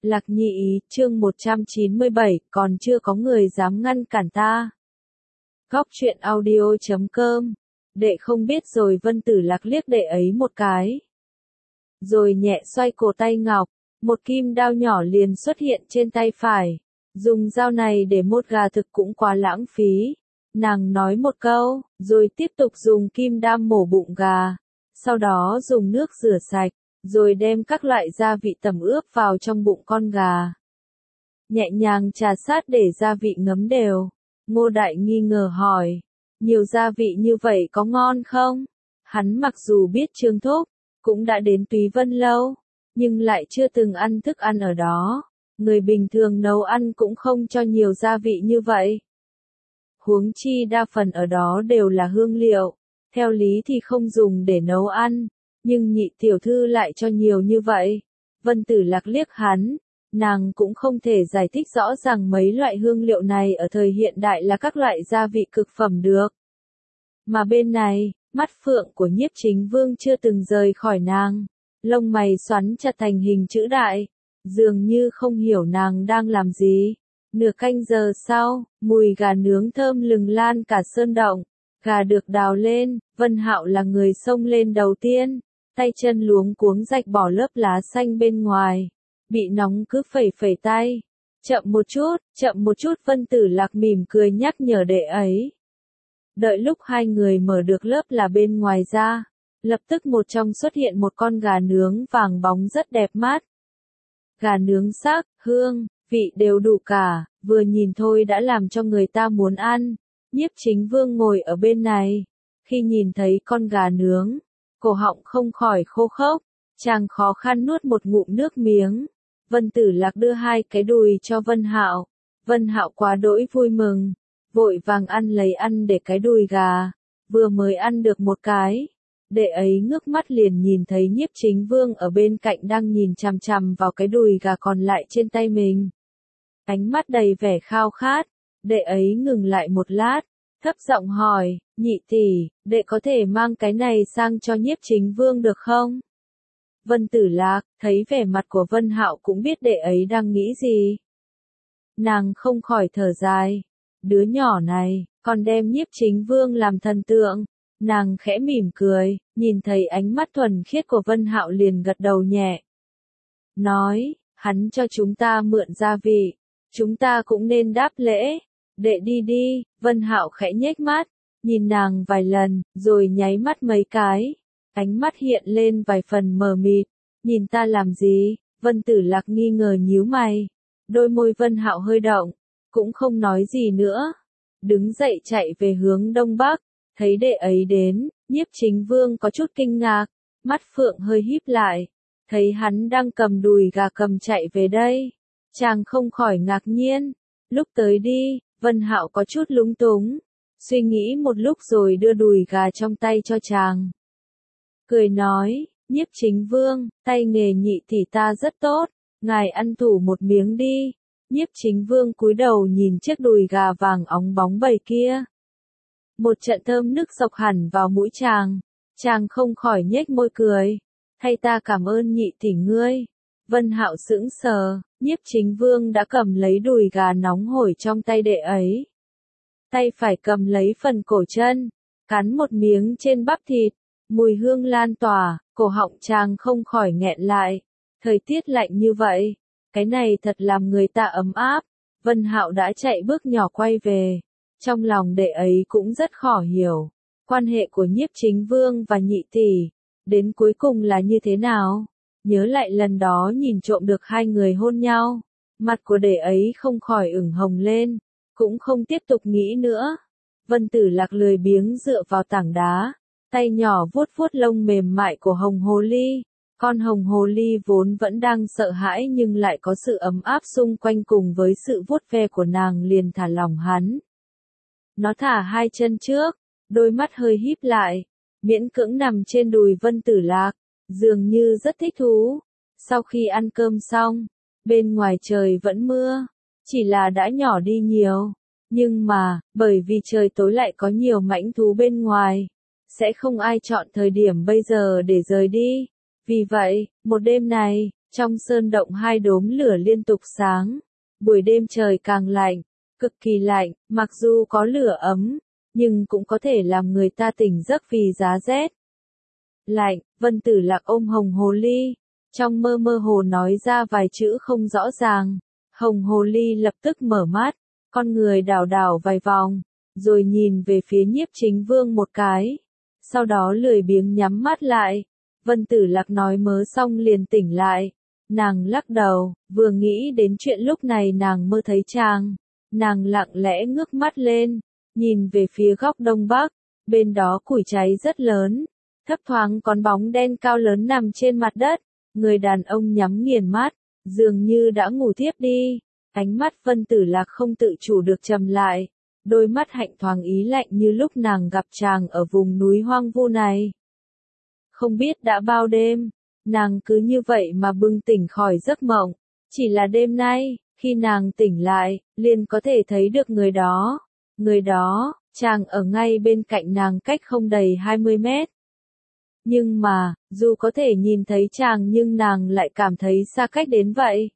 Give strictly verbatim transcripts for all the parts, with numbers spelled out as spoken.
Lạc Nhị, chương một trăm chín mươi bảy, còn chưa có người dám ngăn cản ta. Góc truyện audio chấm com. Đệ không biết rồi. Vân Tử Lạc liếc đệ ấy một cái. Rồi nhẹ xoay cổ tay ngọc, một kim đao nhỏ liền xuất hiện trên tay phải. Dùng dao này để mốt gà thực cũng quá lãng phí. Nàng nói một câu, rồi tiếp tục dùng kim đam mổ bụng gà. Sau đó dùng nước rửa sạch, rồi đem các loại gia vị tẩm ướp vào trong bụng con gà. Nhẹ nhàng trà sát để gia vị ngấm đều. Ngô Đại nghi ngờ hỏi, nhiều gia vị như vậy có ngon không? Hắn mặc dù biết Trương Thúc, cũng đã đến Túy Vân Lâu, nhưng lại chưa từng ăn thức ăn ở đó. Người bình thường nấu ăn cũng không cho nhiều gia vị như vậy. Huống chi đa phần ở đó đều là hương liệu, theo lý thì không dùng để nấu ăn, nhưng nhị tiểu thư lại cho nhiều như vậy. Vân Tử Lạc liếc hắn, nàng cũng không thể giải thích rõ ràng mấy loại hương liệu này ở thời hiện đại là các loại gia vị cực phẩm được. Mà bên này, mắt phượng của Nhiếp Chính Vương chưa từng rời khỏi nàng, lông mày xoắn chặt thành hình chữ đại, dường như không hiểu nàng đang làm gì. Nửa canh giờ sau, mùi gà nướng thơm lừng lan cả sơn động. Gà được đào lên, Vân Hạo là người xông lên đầu tiên, tay chân luống cuống rạch bỏ lớp lá xanh bên ngoài, bị nóng cứ phẩy phẩy tay. Chậm một chút, chậm một chút. Vân Tử Lạc mỉm cười nhắc nhở đệ ấy. Đợi lúc hai người mở được lớp là bên ngoài ra, lập tức một trong xuất hiện một con gà nướng vàng bóng rất đẹp mắt. Gà nướng sắc, hương, vị đều đủ cả, vừa nhìn thôi đã làm cho người ta muốn ăn. Nhiếp Chính Vương ngồi ở bên này, khi nhìn thấy con gà nướng, cổ họng không khỏi khô khốc, chàng khó khăn nuốt một ngụm nước miếng. Vân Tử Lạc đưa hai cái đùi cho Vân Hạo, Vân Hạo quá đỗi vui mừng, vội vàng ăn lấy ăn để cái đùi gà, vừa mới ăn được một cái, đệ ấy ngước mắt liền nhìn thấy Nhiếp Chính Vương ở bên cạnh đang nhìn chằm chằm vào cái đùi gà còn lại trên tay mình. Ánh mắt đầy vẻ khao khát, đệ ấy ngừng lại một lát, thấp giọng hỏi, nhị tỷ, đệ có thể mang cái này sang cho Nhiếp Chính Vương được không? Vân Tử Lạc, thấy vẻ mặt của Vân Hạo cũng biết đệ ấy đang nghĩ gì. Nàng không khỏi thở dài, đứa nhỏ này, còn đem Nhiếp Chính Vương làm thần tượng. Nàng khẽ mỉm cười, nhìn thấy ánh mắt thuần khiết của Vân Hạo liền gật đầu nhẹ. Nói, hắn cho chúng ta mượn gia vị, chúng ta cũng nên đáp lễ. Đệ đi đi. Vân Hạo khẽ nhếch mắt, nhìn nàng vài lần, rồi nháy mắt mấy cái. Ánh mắt hiện lên vài phần mờ mịt. Nhìn ta làm gì? Vân Tử Lạc nghi ngờ nhíu mày. Đôi môi Vân Hạo hơi động, cũng không nói gì nữa. Đứng dậy chạy về hướng đông bắc, thấy đệ ấy đến, Nhiếp Chính Vương có chút kinh ngạc, mắt phượng hơi híp lại. Thấy hắn đang cầm đùi gà cầm chạy về đây, chàng không khỏi ngạc nhiên. Lúc tới đi, Vân Hạo có chút lúng túng, suy nghĩ một lúc rồi đưa đùi gà trong tay cho chàng. Cười nói, Nhiếp Chính Vương, tay nghề nhị tỷ ta rất tốt, ngài ăn thử một miếng đi. Nhiếp Chính Vương cúi đầu nhìn chiếc đùi gà vàng óng bóng bầy kia. Một trận thơm nức sộc hẳn vào mũi chàng, chàng không khỏi nhếch môi cười. Thay ta cảm ơn nhị tỷ ngươi. Vân Hạo sững sờ, Nhiếp Chính Vương đã cầm lấy đùi gà nóng hổi trong tay đệ ấy. Tay phải cầm lấy phần cổ chân, cắn một miếng trên bắp thịt, mùi hương lan tỏa, cổ họng chàng không khỏi nghẹn lại. Thời tiết lạnh như vậy, cái này thật làm người ta ấm áp. Vân Hạo đã chạy bước nhỏ quay về, trong lòng đệ ấy cũng rất khó hiểu, quan hệ của Nhiếp Chính Vương và nhị tỷ, đến cuối cùng là như thế nào? Nhớ lại lần đó nhìn trộm được hai người hôn nhau, mặt của đệ ấy không khỏi ửng hồng lên, cũng không tiếp tục nghĩ nữa. Vân Tử Lạc lười biếng dựa vào tảng đá, tay nhỏ vuốt vuốt lông mềm mại của hồng hồ ly. Con hồng hồ ly vốn vẫn đang sợ hãi nhưng lại có sự ấm áp xung quanh cùng với sự vuốt ve của nàng liền thả lỏng hắn. Nó thả hai chân trước, đôi mắt hơi híp lại, miễn cưỡng nằm trên đùi Vân Tử Lạc, dường như rất thích thú. Sau khi ăn cơm xong, bên ngoài trời vẫn mưa, chỉ là đã nhỏ đi nhiều, nhưng mà, bởi vì trời tối lại có nhiều mãnh thú bên ngoài, sẽ không ai chọn thời điểm bây giờ để rời đi. Vì vậy, một đêm này, Trong sơn động hai đốm lửa liên tục sáng. Buổi đêm trời càng lạnh, cực kỳ lạnh, mặc dù có lửa ấm, nhưng cũng có thể làm người ta tỉnh giấc vì giá rét. Lạnh, Vân Tử Lạc ôm hồng hồ ly, trong mơ mơ hồ nói ra vài chữ không rõ ràng. Hồng hồ ly lập tức mở mắt, con người đảo đảo vài vòng, rồi nhìn về phía Nhiếp Chính Vương một cái. Sau đó lười biếng nhắm mắt lại. Vân Tử Lạc nói mớ xong liền tỉnh lại. Nàng lắc đầu, vừa nghĩ đến chuyện lúc này nàng mơ thấy chàng. Nàng lặng lẽ ngước mắt lên, nhìn về phía góc đông bắc, bên đó củi cháy rất lớn. Thấp thoáng con bóng đen cao lớn nằm trên mặt đất, người đàn ông nhắm nghiền mắt, dường như đã ngủ thiếp đi. Ánh mắt Vân Tử Lạc không tự chủ được trầm lại, đôi mắt hạnh thoáng ý lạnh như lúc nàng gặp chàng ở vùng núi hoang vu này. Không biết đã bao đêm, nàng cứ như vậy mà bừng tỉnh khỏi giấc mộng, chỉ là đêm nay, khi nàng tỉnh lại, liền có thể thấy được người đó. Người đó, chàng ở ngay bên cạnh nàng cách không đầy hai mươi mét. Nhưng mà, dù có thể nhìn thấy chàng nhưng nàng lại cảm thấy xa cách đến vậy.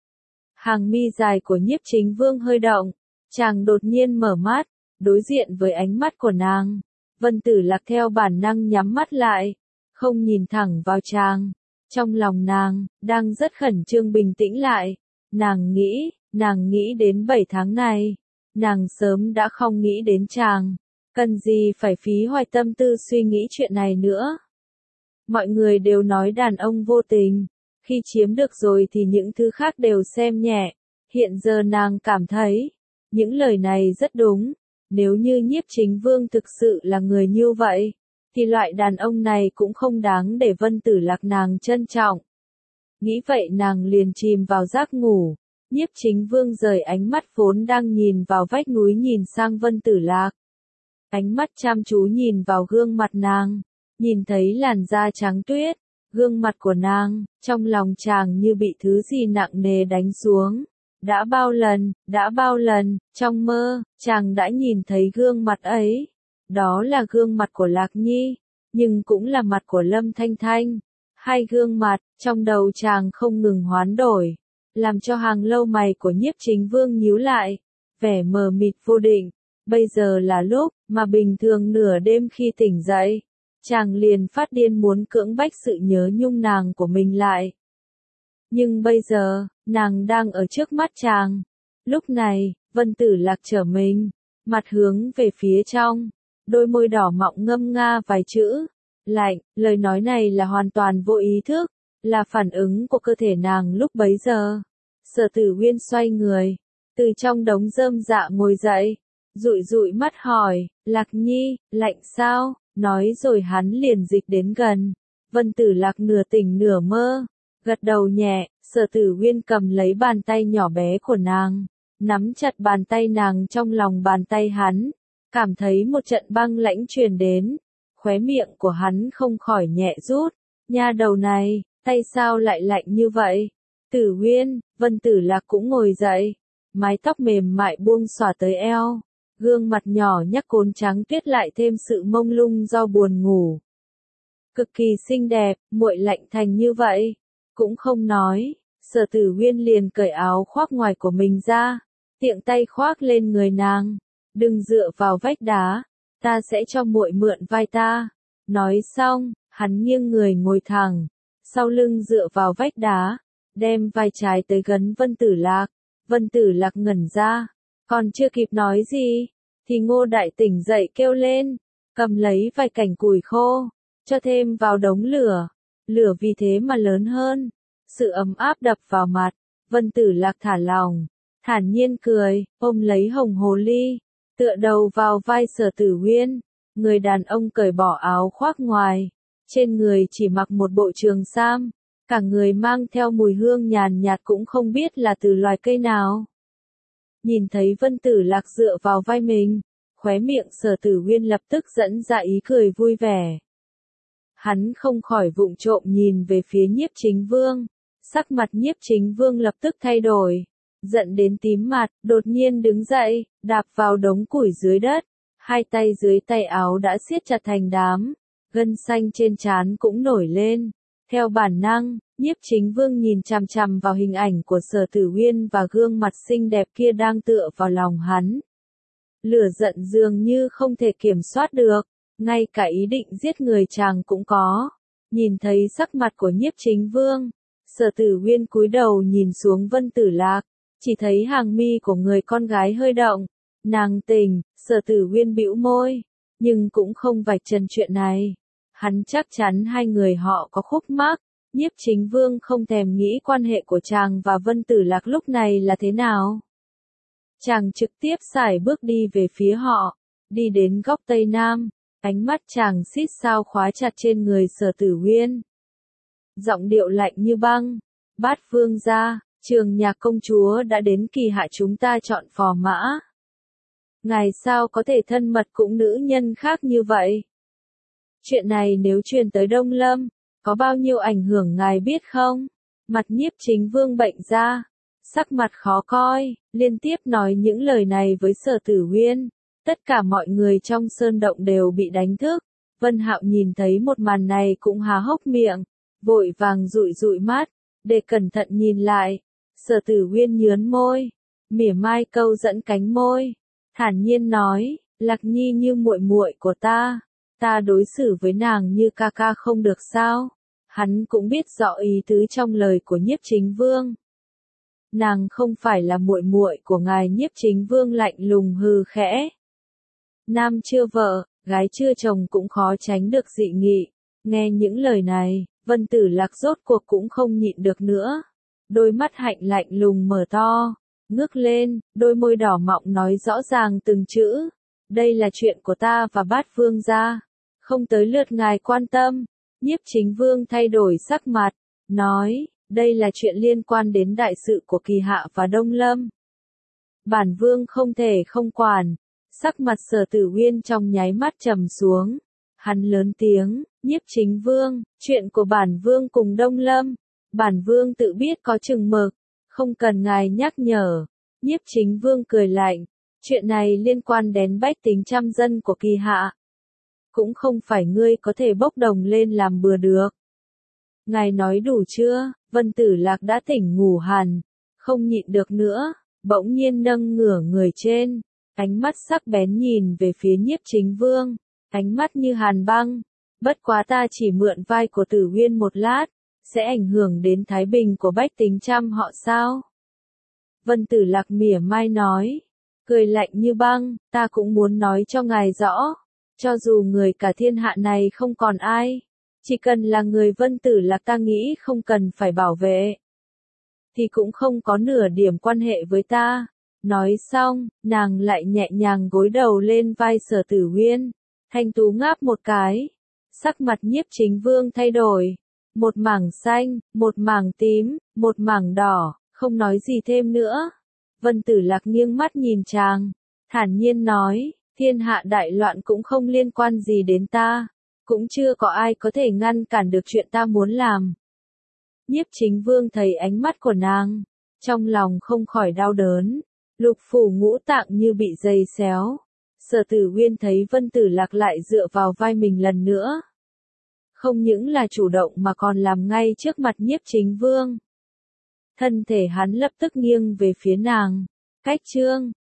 Hàng mi dài của Nhiếp Chính Vương hơi động, chàng đột nhiên mở mắt, đối diện với ánh mắt của nàng. Vân Tử Lạc theo bản năng nhắm mắt lại, không nhìn thẳng vào chàng. Trong lòng nàng, đang rất khẩn trương bình tĩnh lại. Nàng nghĩ, nàng nghĩ đến bảy tháng này. Nàng sớm đã không nghĩ đến chàng. Cần gì phải phí hoài tâm tư suy nghĩ chuyện này nữa. Mọi người đều nói đàn ông vô tình. Khi chiếm được rồi thì những thứ khác đều xem nhẹ. Hiện giờ nàng cảm thấy, những lời này rất đúng. Nếu như Nhiếp Chính Vương thực sự là người như vậy, thì loại đàn ông này cũng không đáng để Vân Tử Lạc nàng trân trọng. Nghĩ vậy nàng liền chìm vào giấc ngủ. Nhiếp Chính Vương rời ánh mắt vốn đang nhìn vào vách núi nhìn sang Vân Tử Lạc. Ánh mắt chăm chú nhìn vào gương mặt nàng, nhìn thấy làn da trắng tuyết, gương mặt của nàng, trong lòng chàng như bị thứ gì nặng nề đánh xuống. Đã bao lần, đã bao lần, trong mơ, chàng đã nhìn thấy gương mặt ấy. Đó là gương mặt của Lạc Nhi, nhưng cũng là mặt của Lâm Thanh Thanh. Hai gương mặt, trong đầu chàng không ngừng hoán đổi, làm cho hàng lông mày của Nhiếp Chính Vương nhíu lại, vẻ mờ mịt vô định. Bây giờ là lúc mà bình thường nửa đêm khi tỉnh dậy, chàng liền phát điên muốn cưỡng bách sự nhớ nhung nàng của mình lại. Nhưng bây giờ, nàng đang ở trước mắt chàng. Lúc này, Vân Tử Lạc trở mình, mặt hướng về phía trong, đôi môi đỏ mọng ngâm nga vài chữ. Lạnh, lời nói này là hoàn toàn vô ý thức, là phản ứng của cơ thể nàng lúc bấy giờ. Sở Tử Uyên xoay người, từ trong đống rơm dạ ngồi dậy, dụi dụi mắt hỏi, Lạc Nhi, lạnh sao? Nói rồi hắn liền dịch đến gần. Vân Tử Lạc nửa tỉnh nửa mơ, gật đầu nhẹ. Sở Tử Uyên cầm lấy bàn tay nhỏ bé của nàng, nắm chặt bàn tay nàng trong lòng bàn tay hắn, cảm thấy một trận băng lãnh truyền đến, khóe miệng của hắn không khỏi nhẹ rút. Nha đầu này, tay sao lại lạnh như vậy? Tử Uyên, Vân Tử Lạc cũng ngồi dậy, mái tóc mềm mại buông xõa tới eo, gương mặt nhỏ nhắc cốn trắng tuyết lại thêm sự mông lung do buồn ngủ. Cực kỳ xinh đẹp, muội lạnh thành như vậy, cũng không nói. Sở Tử Uyên liền cởi áo khoác ngoài của mình ra, tiện tay khoác lên người nàng. Đừng dựa vào vách đá, ta sẽ cho muội mượn vai ta. Nói xong, hắn nghiêng người ngồi thẳng, sau lưng dựa vào vách đá, đem vai trái tới gần Vân Tử Lạc. Vân Tử Lạc ngẩn ra, còn chưa kịp nói gì, thì Ngô Đại tỉnh dậy kêu lên, cầm lấy vài cành củi khô, cho thêm vào đống lửa. Lửa vì thế mà lớn hơn. Sự ấm áp đập vào mặt, Vân Tử Lạc thả lòng, thản nhiên cười, ôm lấy hồng hồ ly, tựa đầu vào vai Sở Tử Uyên. Người đàn ông cởi bỏ áo khoác ngoài, trên người chỉ mặc một bộ trường sam, cả người mang theo mùi hương nhàn nhạt cũng không biết là từ loài cây nào. Nhìn thấy Vân Tử Lạc dựa vào vai mình, khóe miệng Sở Tử Uyên lập tức dẫn ra ý cười vui vẻ. Hắn không khỏi vụng trộm nhìn về phía Nhiếp Chính Vương. Sắc mặt Nhiếp Chính Vương lập tức thay đổi, giận đến tím mặt, đột nhiên đứng dậy, đạp vào đống củi dưới đất, hai tay dưới tay áo đã siết chặt thành đám, gân xanh trên trán cũng nổi lên, Theo bản năng, Nhiếp Chính Vương nhìn chằm chằm vào hình ảnh của Sở Tử Uyên và gương mặt xinh đẹp kia đang tựa vào lòng hắn. Lửa giận dường như không thể kiểm soát được, ngay cả ý định giết người chàng cũng có. Nhìn thấy sắc mặt của Nhiếp Chính Vương, Sở Tử Uyên cúi đầu nhìn xuống Vân Tử Lạc, chỉ thấy hàng mi của người con gái hơi động. Nàng tỉnh, Sở Tử Uyên bĩu môi, nhưng cũng không vạch trần chuyện này. Hắn chắc chắn hai người họ có khúc mắc. Nhiếp Chính Vương không thèm nghĩ quan hệ của chàng và Vân Tử Lạc lúc này là thế nào. Chàng trực tiếp sải bước đi về phía họ, đi đến góc Tây Nam, ánh mắt chàng xít sao khóa chặt trên người Sở Tử Uyên. Giọng điệu lạnh như băng, Bát Vương gia, Trường Nhạc công chúa đã đến kỳ hạ chúng ta chọn phò mã. Ngài sao có thể thân mật cũng nữ nhân khác như vậy? Chuyện này nếu truyền tới Đông Lâm, có bao nhiêu ảnh hưởng ngài biết không? Mặt Nhiếp Chính Vương bệnh ra, sắc mặt khó coi, liên tiếp nói những lời này với Sở Tử Uyên. Tất cả mọi người trong sơn động đều bị đánh thức. Vân Hạo nhìn thấy một màn này cũng há hốc miệng, vội vàng dụi dụi mắt, để cẩn thận nhìn lại. Sở Tử Uyên nhướn môi, mỉa mai câu dẫn cánh môi, thản nhiên nói, Lạc Nhi như muội muội của ta, ta đối xử với nàng như ca ca không được sao? Hắn cũng biết rõ ý tứ trong lời của Nhiếp Chính Vương. Nàng không phải là muội muội của ngài. Nhiếp Chính Vương lạnh lùng hừ khẽ. Nam chưa vợ, gái chưa chồng cũng khó tránh được dị nghị. Nghe những lời này, Vân Tử Lạc rốt cuộc cũng không nhịn được nữa. Đôi mắt hạnh lạnh lùng mở to, ngước lên, đôi môi đỏ mọng nói rõ ràng từng chữ. Đây là chuyện của ta và Bát Vương gia, không tới lượt ngài quan tâm. Nhiếp Chính Vương thay đổi sắc mặt, nói, đây là chuyện liên quan đến đại sự của kỳ hạ và Đông Lâm. Bản Vương không thể không quản. Sắc mặt Sở Tử Uyên trong nháy mắt trầm xuống. Hắn lớn tiếng, Nhiếp Chính Vương, chuyện của bản Vương cùng Đông Lâm, bản Vương tự biết có chừng mực, không cần ngài nhắc nhở. Nhiếp Chính Vương cười lạnh, chuyện này liên quan đến bách tính trăm dân của kỳ hạ. Cũng không phải ngươi có thể bốc đồng lên làm bừa được. Ngài nói đủ chưa? Vân Tử Lạc đã tỉnh ngủ hẳn, không nhịn được nữa, bỗng nhiên nâng ngửa người trên, ánh mắt sắc bén nhìn về phía Nhiếp Chính Vương, ánh mắt như hàn băng. Bất quá ta chỉ mượn vai của Tử Uyên một lát, sẽ ảnh hưởng đến thái bình của bách tính trăm họ sao? Vân Tử Lạc mỉa mai nói, cười lạnh như băng, ta cũng muốn nói cho ngài rõ, cho dù người cả thiên hạ này không còn ai, chỉ cần là người Vân Tử Lạc ta nghĩ không cần phải bảo vệ, thì cũng không có nửa điểm quan hệ với ta. Nói xong, nàng lại nhẹ nhàng gối đầu lên vai Sở Tử Uyên, thanh tú ngáp một cái, sắc mặt Nhiếp Chính Vương thay đổi, một mảng xanh, một mảng tím, một mảng đỏ, không nói gì thêm nữa. Vân Tử Lạc nghiêng mắt nhìn chàng, thản nhiên nói, thiên hạ đại loạn cũng không liên quan gì đến ta, cũng chưa có ai có thể ngăn cản được chuyện ta muốn làm. Nhiếp Chính Vương thấy ánh mắt của nàng, trong lòng không khỏi đau đớn, lục phủ ngũ tạng như bị dây xéo. Sở Tử Uyên thấy Vân Tử Lạc lại dựa vào vai mình lần nữa, không những là chủ động mà còn làm ngay trước mặt Nhiếp Chính Vương. Thân thể hắn lập tức nghiêng về phía nàng, cách chương